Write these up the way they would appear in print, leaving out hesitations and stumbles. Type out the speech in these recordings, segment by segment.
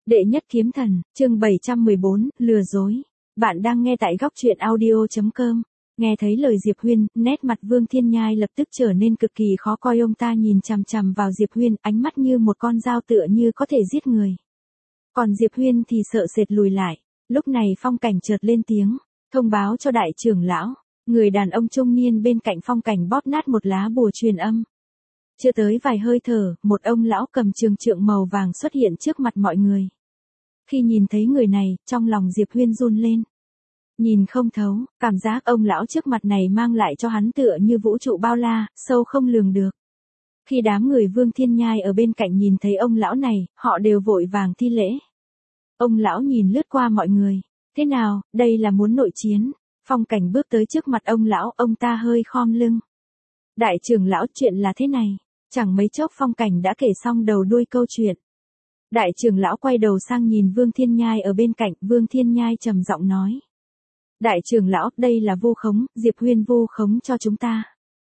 Đệ nhất kiếm thần, chương 714, lừa dối. Bạn đang nghe tại góc truyện audio.com. Nghe thấy lời Diệp Huyên, nét mặt Vương Thiên Nhai lập tức trở nên cực kỳ khó coi. Ông ta nhìn chằm chằm vào Diệp Huyên, ánh mắt như một con dao tựa như có thể giết người. Còn Diệp Huyên thì sợ sệt lùi lại. Lúc này Phong Cảnh chợt lên tiếng, thông báo cho đại trưởng lão. Người đàn ông trung niên bên cạnh Phong Cảnh bóp nát một lá bùa truyền âm. Chưa tới vài hơi thở, một ông lão cầm trường trượng màu vàng xuất hiện trước mặt mọi người. Khi nhìn thấy người này, trong lòng Diệp Huyên run lên. Nhìn không thấu, cảm giác ông lão trước mặt này mang lại cho hắn tựa như vũ trụ bao la, sâu không lường được. Khi đám người Vương Thiên Nhai ở bên cạnh nhìn thấy ông lão này, họ đều vội vàng thi lễ. Ông lão nhìn lướt qua mọi người. Thế nào, đây là muốn nội chiến? Phong Cảnh bước tới trước mặt ông lão, ông ta hơi khom lưng. Đại trưởng lão, chuyện là thế này. Chẳng mấy chốc Phong Cảnh đã kể xong đầu đuôi câu chuyện. Đại trưởng lão quay đầu sang nhìn Vương Thiên Nhai ở bên cạnh, Vương Thiên Nhai trầm giọng nói. Đại trưởng lão, đây là vu khống, Diệp Huyên vu khống cho chúng ta.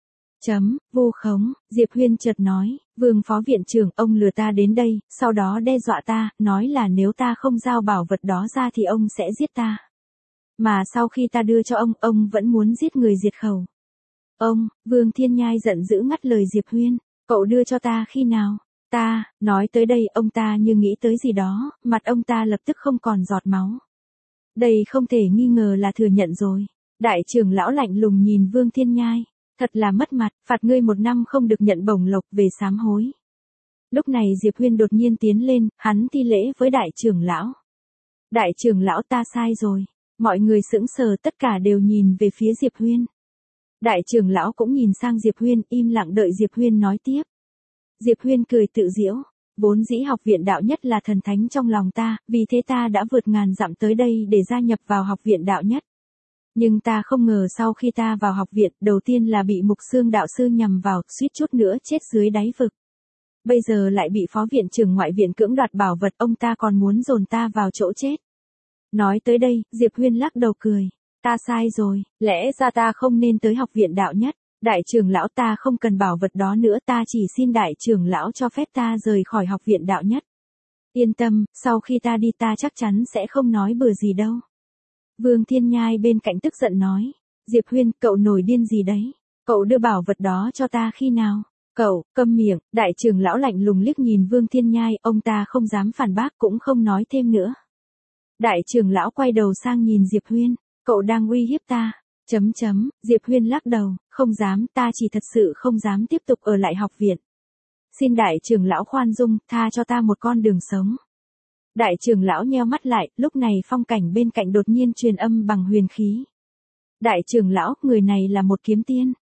Vu khống, Diệp Huyên chợt nói, Vương phó viện trưởng, ông lừa ta đến đây, sau đó đe dọa ta, nói là nếu ta không giao bảo vật đó ra thì ông sẽ giết ta. Mà sau khi ta đưa cho ông vẫn muốn giết người diệt khẩu. Vương Thiên Nhai giận dữ ngắt lời Diệp Huyên, cậu đưa cho ta khi nào? Ta, nói tới đây ông ta như nghĩ tới gì đó, mặt ông ta lập tức không còn giọt máu. Đây không thể nghi ngờ là thừa nhận rồi. Đại trưởng lão lạnh lùng nhìn Vương Thiên Nhai. Thật là mất mặt, phạt ngươi 1 năm không được nhận bổng lộc về sám hối. Lúc này Diệp Huyên đột nhiên tiến lên, hắn thi lễ với đại trưởng lão. Đại trưởng lão, ta sai rồi. Mọi người sững sờ, tất cả đều nhìn về phía Diệp Huyên. Đại trưởng lão cũng nhìn sang Diệp Huyên, im lặng đợi Diệp Huyên nói tiếp. Diệp Huyên cười tự giễu, vốn dĩ học viện đạo nhất là thần thánh trong lòng ta, vì thế ta đã vượt ngàn dặm tới đây để gia nhập vào học viện đạo nhất. Nhưng ta không ngờ sau khi ta vào học viện, đầu tiên là bị Mục Xương đạo sư nhằm vào, suýt chút nữa chết dưới đáy vực. Bây giờ lại bị phó viện trưởng ngoại viện cưỡng đoạt bảo vật, ông ta còn muốn dồn ta vào chỗ chết. Nói tới đây, Diệp Huyên lắc đầu cười, ta sai rồi, lẽ ra ta không nên tới học viện đạo nhất. Đại trưởng lão, ta không cần bảo vật đó nữa, ta chỉ xin đại trưởng lão cho phép ta rời khỏi học viện đạo nhất. Yên tâm, sau khi ta đi ta chắc chắn sẽ không nói bừa gì đâu. Vương Thiên Nhai bên cạnh tức giận nói, Diệp Huyên, cậu nổi điên gì đấy? Cậu đưa bảo vật đó cho ta khi nào? Cậu, câm miệng, đại trưởng lão lạnh lùng liếc nhìn Vương Thiên Nhai, ông ta không dám phản bác cũng không nói thêm nữa. Đại trưởng lão quay đầu sang nhìn Diệp Huyên, cậu đang uy hiếp ta. Diệp Huyên lắc đầu, không dám, ta chỉ thật sự không dám tiếp tục ở lại học viện. Xin đại trưởng lão khoan dung, tha cho ta một con đường sống. Đại trưởng lão nheo mắt lại, lúc này Phong Cảnh bên cạnh đột nhiên truyền âm bằng huyền khí. Đại trưởng lão, người này là một kiếm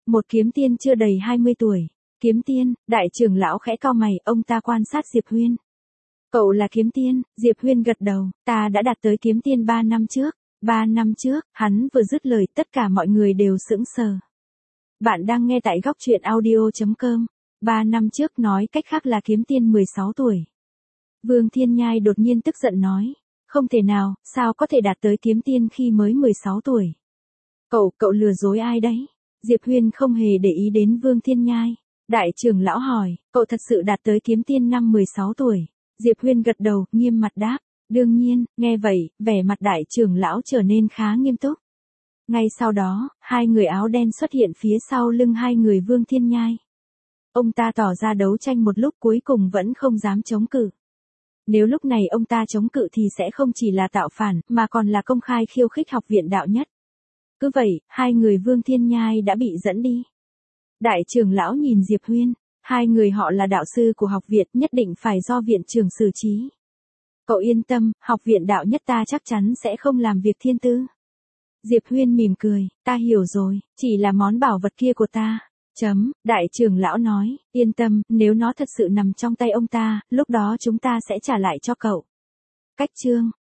tiên chưa đầy 20 tuổi. Kiếm tiên, đại trưởng lão khẽ cau mày, ông ta quan sát Diệp Huyên. Cậu là kiếm tiên? Diệp Huyên gật đầu, ta đã đạt tới kiếm tiên 3 năm trước. 3 năm trước, hắn vừa dứt lời tất cả mọi người đều sững sờ. Bạn đang nghe tại góc truyện audio.com. 3 năm trước nói cách khác là kiếm tiên 16 tuổi. Vương Thiên Nhai đột nhiên tức giận nói. Không thể nào, sao có thể đạt tới kiếm tiên khi mới 16 tuổi? Cậu lừa dối ai đấy? Diệp Huyên không hề để ý đến Vương Thiên Nhai. Đại trưởng lão hỏi, cậu thật sự đạt tới kiếm tiên năm 16 tuổi? Diệp Huyên gật đầu, nghiêm mặt đáp. Đương nhiên, nghe vậy, vẻ mặt đại trưởng lão trở nên khá nghiêm túc. Ngay sau đó, 2 người áo đen xuất hiện phía sau lưng 2 người Vương Thiên Nhai. Ông ta tỏ ra đấu tranh một lúc cuối cùng vẫn không dám chống cự. Nếu lúc này ông ta chống cự thì sẽ không chỉ là tạo phản, mà còn là công khai khiêu khích học viện đạo nhất. Cứ vậy, 2 người Vương Thiên Nhai đã bị dẫn đi. Đại trưởng lão nhìn Diệp Huyên, 2 người họ là đạo sư của học viện, nhất định phải do viện trưởng xử trí. Cậu yên tâm, học viện đạo nhất ta chắc chắn sẽ không làm việc thiên tư. Diệp Huyên mỉm cười, ta hiểu rồi, chỉ là món bảo vật kia của ta. Đại trưởng lão nói, yên tâm, nếu nó thật sự nằm trong tay ông ta, lúc đó chúng ta sẽ trả lại cho cậu. Cách chương.